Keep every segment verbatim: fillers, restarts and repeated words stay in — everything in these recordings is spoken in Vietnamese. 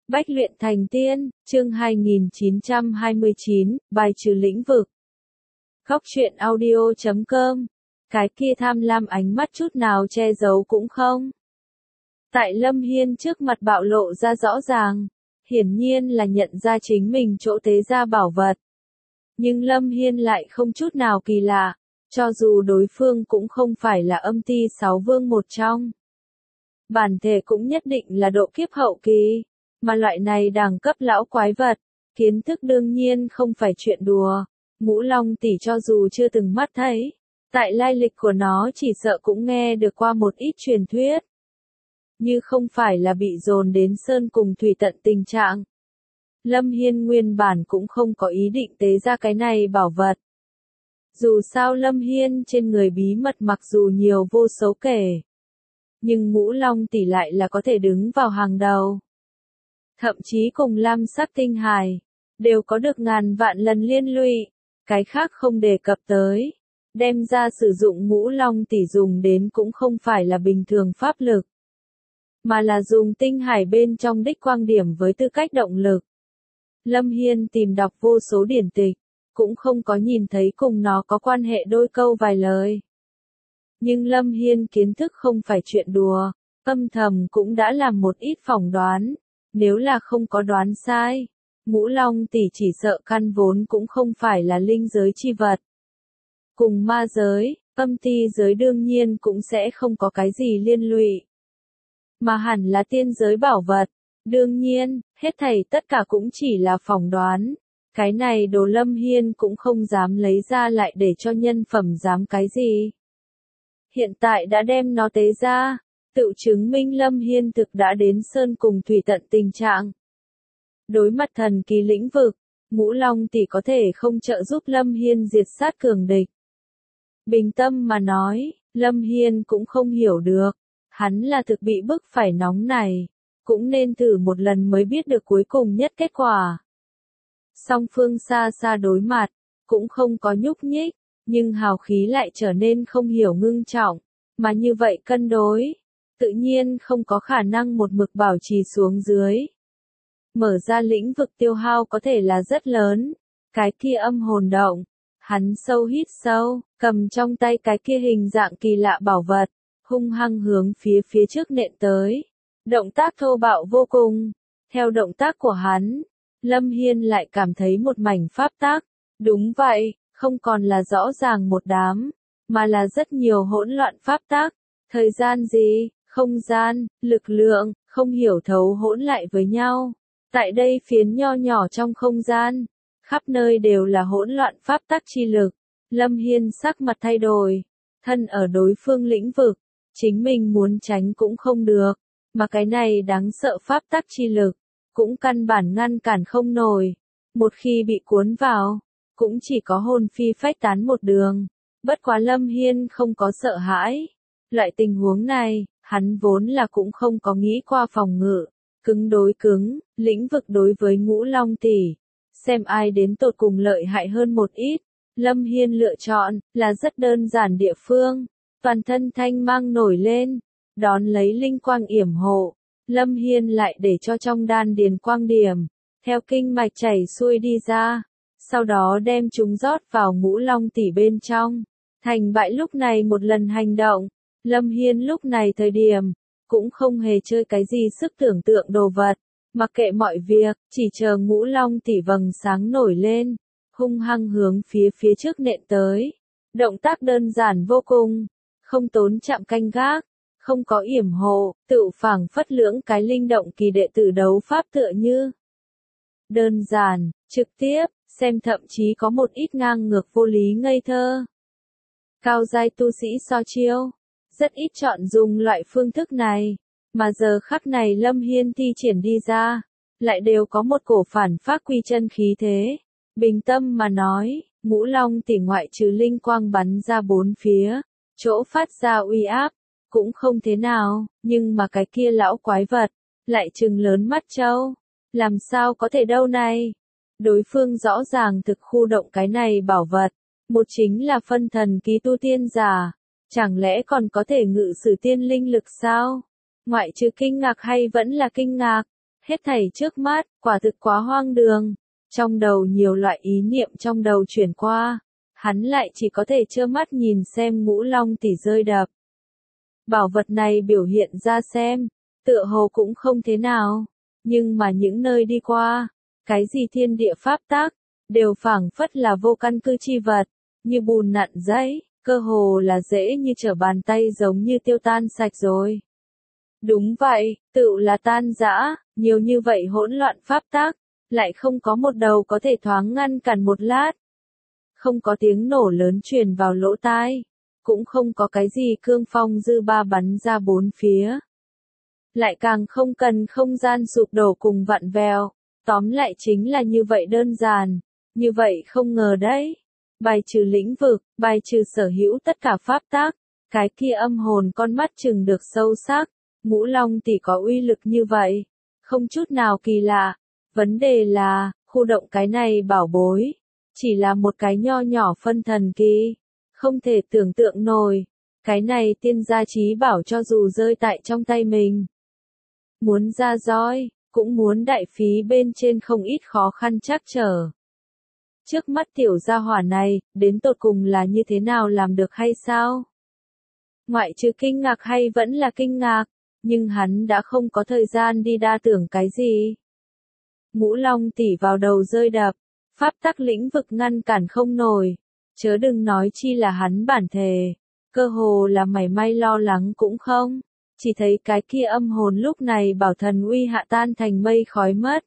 Bách luyện thành tiên, chương hai nghìn chín trăm hai mươi chín, bài trừ lĩnh vực. Góc truyện audio chấm com. Cái kia tham lam ánh mắt chút nào che giấu cũng không. Tại Lâm Hiên trước mặt bạo lộ ra rõ ràng, hiển nhiên là nhận ra chính mình chỗ tế ra bảo vật. Nhưng Lâm Hiên lại không chút nào kỳ lạ, cho dù đối phương cũng không phải là âm ti sáu vương một trong. Bản thể cũng nhất định là độ kiếp hậu kỳ. Mà loại này đẳng cấp lão quái vật, kiến thức đương nhiên không phải chuyện đùa. Ngũ Long tỷ cho dù chưa từng mắt thấy, tại lai lịch của nó chỉ sợ cũng nghe được qua một ít truyền thuyết. Như không phải là bị dồn đến sơn cùng thủy tận tình trạng. Lâm Hiên nguyên bản cũng không có ý định tế ra cái này bảo vật. Dù sao Lâm Hiên trên người bí mật mặc dù nhiều vô số kể. Nhưng Ngũ Long tỷ lại là có thể đứng vào hàng đầu. Thậm chí cùng lam sắc tinh hài, đều có được ngàn vạn lần liên lụy, cái khác không đề cập tới. Đem ra sử dụng Ngũ Long tỷ dùng đến cũng không phải là bình thường pháp lực, mà là dùng tinh hải bên trong đích quang điểm với tư cách động lực. Lâm Hiên tìm đọc vô số điển tịch, cũng không có nhìn thấy cùng nó có quan hệ đôi câu vài lời. Nhưng Lâm Hiên kiến thức không phải chuyện đùa, âm thầm cũng đã làm một ít phỏng đoán. Nếu là không có đoán sai, Ngũ Long tỷ chỉ sợ căn vốn cũng không phải là linh giới chi vật. Cùng ma giới, âm ti giới đương nhiên cũng sẽ không có cái gì liên lụy. Mà hẳn là tiên giới bảo vật. Đương nhiên, hết thảy tất cả cũng chỉ là phỏng đoán. Cái này Đồ Lâm Hiên cũng không dám lấy ra lại để cho nhân phẩm dám cái gì. Hiện tại đã đem nó tế ra. Tự chứng minh Lâm Hiên thực đã đến sơn cùng thủy tận tình trạng. Đối mặt thần kỳ lĩnh vực, Ngũ Long tỷ có thể không trợ giúp Lâm Hiên diệt sát cường địch. Bình tâm mà nói, Lâm Hiên cũng không hiểu được, hắn là thực bị bức phải nóng này, cũng nên thử một lần mới biết được cuối cùng nhất kết quả. Song phương xa xa đối mặt, cũng không có nhúc nhích, nhưng hào khí lại trở nên không hiểu ngưng trọng, mà như vậy cân đối. Tự nhiên không có khả năng một mực bảo trì xuống dưới. Mở ra lĩnh vực tiêu hao có thể là rất lớn. Cái kia âm hồn động. Hắn sâu hít sâu, cầm trong tay cái kia hình dạng kỳ lạ bảo vật, hung hăng hướng phía phía trước nện tới. Động tác thô bạo vô cùng. Theo động tác của hắn, Lâm Hiên lại cảm thấy một mảnh pháp tác. Đúng vậy, không còn là rõ ràng một đám, mà là rất nhiều hỗn loạn pháp tác. Thời gian gì? Không gian, lực lượng, không hiểu thấu hỗn lại với nhau. Tại đây phiến nho nhỏ trong không gian, khắp nơi đều là hỗn loạn pháp tắc chi lực. Lâm Hiên sắc mặt thay đổi, thân ở đối phương lĩnh vực, chính mình muốn tránh cũng không được, mà cái này đáng sợ pháp tắc chi lực, cũng căn bản ngăn cản không nổi. Một khi bị cuốn vào, cũng chỉ có hồn phi phách tán một đường. Bất quá Lâm Hiên không có sợ hãi. Loại tình huống này, hắn vốn là cũng không có nghĩ qua phòng ngự, cứng đối cứng, lĩnh vực đối với Ngũ Long tỷ, xem ai đến tột cùng lợi hại hơn một ít. Lâm Hiên lựa chọn là rất đơn giản địa phương, toàn thân thanh mang nổi lên, đón lấy linh quang yểm hộ. Lâm Hiên lại để cho trong đan điền quang điểm, theo kinh mạch chảy xuôi đi ra, sau đó đem chúng rót vào Ngũ Long tỷ bên trong, thành bại lúc này một lần hành động. Lâm Hiên lúc này thời điểm, cũng không hề chơi cái gì sức tưởng tượng đồ vật, mặc kệ mọi việc, chỉ chờ Ngũ Long tỷ vầng sáng nổi lên, hung hăng hướng phía phía trước nện tới. Động tác đơn giản vô cùng, không tốn chạm canh gác, không có yểm hộ, tự phảng phất lưỡng cái linh động kỳ đệ tử đấu pháp tựa như. Đơn giản, trực tiếp, xem thậm chí có một ít ngang ngược vô lý ngây thơ. Cao giai tu sĩ so chiêu. Rất ít chọn dùng loại phương thức này, mà giờ khắc này Lâm Hiên thi triển đi ra, lại đều có một cổ phản phác quy chân khí thế. Bình tâm mà nói, Ngũ Long tỷ ngoại trừ linh quang bắn ra bốn phía, chỗ phát ra uy áp, cũng không thế nào, nhưng mà cái kia lão quái vật, lại trừng lớn mắt trâu, làm sao có thể đâu này. Đối phương rõ ràng thực khu động cái này bảo vật, một chính là phân thần ký tu tiên giả. Chẳng lẽ còn có thể ngự sử tiên linh lực sao? Ngoại trừ kinh ngạc hay vẫn là kinh ngạc, Hết thảy trước mắt, quả thực quá hoang đường. Trong đầu nhiều loại ý niệm trong đầu chuyển qua, hắn lại chỉ có thể trơ mắt nhìn xem Ngũ Long tỷ rơi đập. Bảo vật này biểu hiện ra xem, tựa hồ cũng không thế nào, nhưng mà những nơi đi qua, cái gì thiên địa pháp tắc, đều phảng phất là vô căn cứ chi vật, như bùn nặn giấy, cơ hồ là dễ như trở bàn tay giống như tiêu tan sạch rồi. Đúng vậy, tựu là tan rã, nhiều như vậy hỗn loạn pháp tắc, lại không có một đầu có thể thoáng ngăn cản một lát. Không có tiếng nổ lớn truyền vào lỗ tai, cũng không có cái gì cương phong dư ba bắn ra bốn phía. Lại càng không cần không gian sụp đổ cùng vặn vẹo, tóm lại chính là như vậy đơn giản, như vậy không ngờ đấy. Bài trừ lĩnh vực, bài trừ sở hữu tất cả pháp tắc, cái kia âm hồn con mắt chừng được sâu sắc, Ngũ Long tỷ có uy lực như vậy, không chút nào kỳ lạ. Vấn đề là, khu động cái này bảo bối, chỉ là một cái nho nhỏ phân thần kỳ, không thể tưởng tượng nổi, cái này tiên gia chí bảo cho dù rơi tại trong tay mình. Muốn ra roi, cũng muốn đại phí bên trên không ít khó khăn trắc trở. Trước mắt tiểu gia hỏa này, đến tột cùng là như thế nào làm được hay sao? Ngoại trừ kinh ngạc hay vẫn là kinh ngạc, nhưng hắn đã không có thời gian đi đa tưởng cái gì. Ngũ Long tỷ vào đầu rơi đập, pháp tắc lĩnh vực ngăn cản không nổi, chớ đừng nói chi là hắn bản thể, cơ hồ là mảy may lo lắng cũng không, chỉ thấy cái kia âm hồn lúc này bảo thần uy hạ tan thành mây khói mất.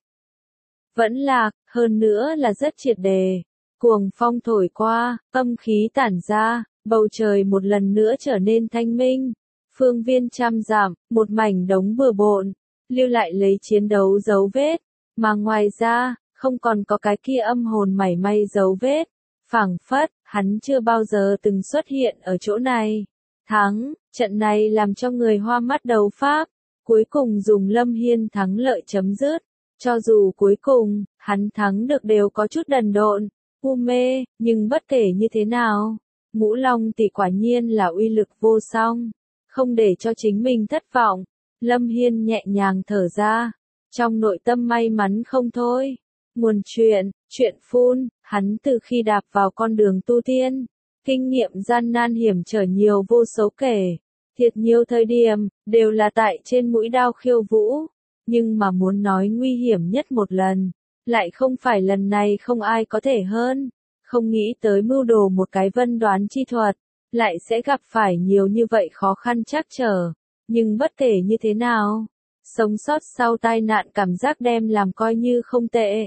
Vẫn lạc, hơn nữa là rất triệt đề, cuồng phong thổi qua, âm khí tản ra, bầu trời một lần nữa trở nên thanh minh, phương viên trăm dặm, một mảnh đống bừa bộn, lưu lại lấy chiến đấu dấu vết. Mà ngoài ra, không còn có cái kia âm hồn mảy may dấu vết, phảng phất, hắn chưa bao giờ từng xuất hiện ở chỗ này. Thắng, trận này làm cho người hoa mắt đầu Pháp, cuối cùng dùng Lâm Hiên thắng lợi chấm dứt, cho dù cuối cùng, hắn thắng được đều có chút đần độn, u mê, nhưng bất kể như thế nào, Ngũ Long tỷ quả nhiên là uy lực vô song, không để cho chính mình thất vọng, Lâm Hiên nhẹ nhàng thở ra. Trong nội tâm may mắn không thôi. Nguồn chuyện, chuyện phun, hắn từ khi đạp vào con đường tu tiên, kinh nghiệm gian nan hiểm trở nhiều vô số kể. Thiệt nhiều thời điểm, đều là tại trên mũi đao khiêu vũ. Nhưng mà muốn nói nguy hiểm nhất một lần, lại không phải lần này không ai có thể hơn. Không nghĩ tới mưu đồ một cái vân đoán chi thuật, lại sẽ gặp phải nhiều như vậy khó khăn trắc trở. Nhưng bất kể như thế nào, sống sót sau tai nạn cảm giác đem làm coi như không tệ.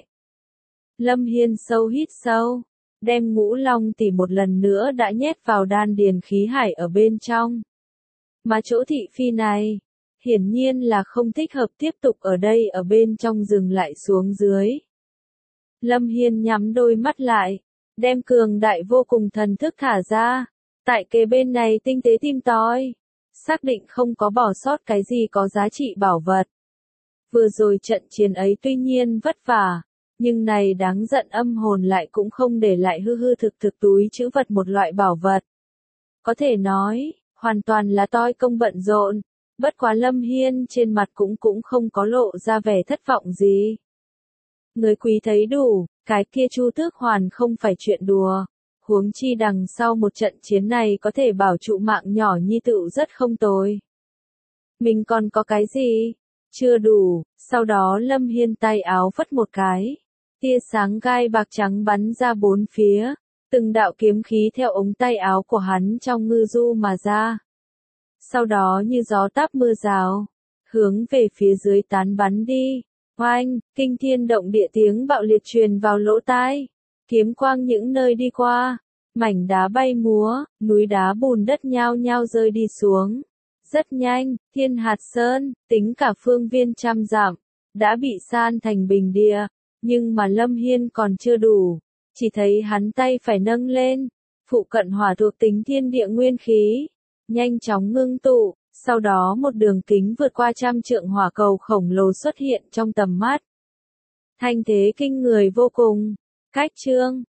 Lâm Hiên sâu hít sâu, đem Ngũ Long tỷ một lần nữa đã nhét vào đan điền khí hải ở bên trong. Mà chỗ thị phi này, hiển nhiên là không thích hợp tiếp tục ở đây ở bên trong dừng lại xuống dưới. Lâm Hiên nhắm đôi mắt lại, đem cường đại vô cùng thần thức thả ra, tại kế bên này tinh tế tìm tòi. Xác định không có bỏ sót cái gì có giá trị bảo vật. Vừa rồi trận chiến ấy tuy nhiên vất vả, nhưng này đáng giận âm hồn lại cũng không để lại hư hư thực thực túi trữ vật một loại bảo vật. Có thể nói, hoàn toàn là toi công bận rộn, bất quá Lâm Hiên trên mặt cũng cũng không có lộ ra vẻ thất vọng gì. Người quý thấy đủ, cái kia Chu Tước Hoàn không phải chuyện đùa. Huống chi đằng sau một trận chiến này có thể bảo trụ mạng nhỏ nhi tựu rất không tồi. Mình còn có cái gì? Chưa đủ, sau đó Lâm Hiên tay áo phất một cái. Tia sáng gai bạc trắng bắn ra bốn phía, từng đạo kiếm khí theo ống tay áo của hắn trong ngư du mà ra. Sau đó như gió táp mưa rào, hướng về phía dưới tán bắn đi. Oanh, kinh thiên động địa tiếng bạo liệt truyền vào lỗ tai. Kiếm quang những nơi đi qua, mảnh đá bay múa, núi đá bùn đất nhao nhao rơi đi xuống. Rất nhanh, Thiên Hạt Sơn, tính cả phương viên trăm dặm, đã bị san thành bình địa, nhưng mà Lâm Hiên còn chưa đủ, chỉ thấy hắn tay phải nâng lên, phụ cận hỏa thuộc tính thiên địa nguyên khí, nhanh chóng ngưng tụ, sau đó một đường kính vượt qua trăm trượng hỏa cầu khổng lồ xuất hiện trong tầm mắt. Thanh thế kinh người vô cùng. Cách chương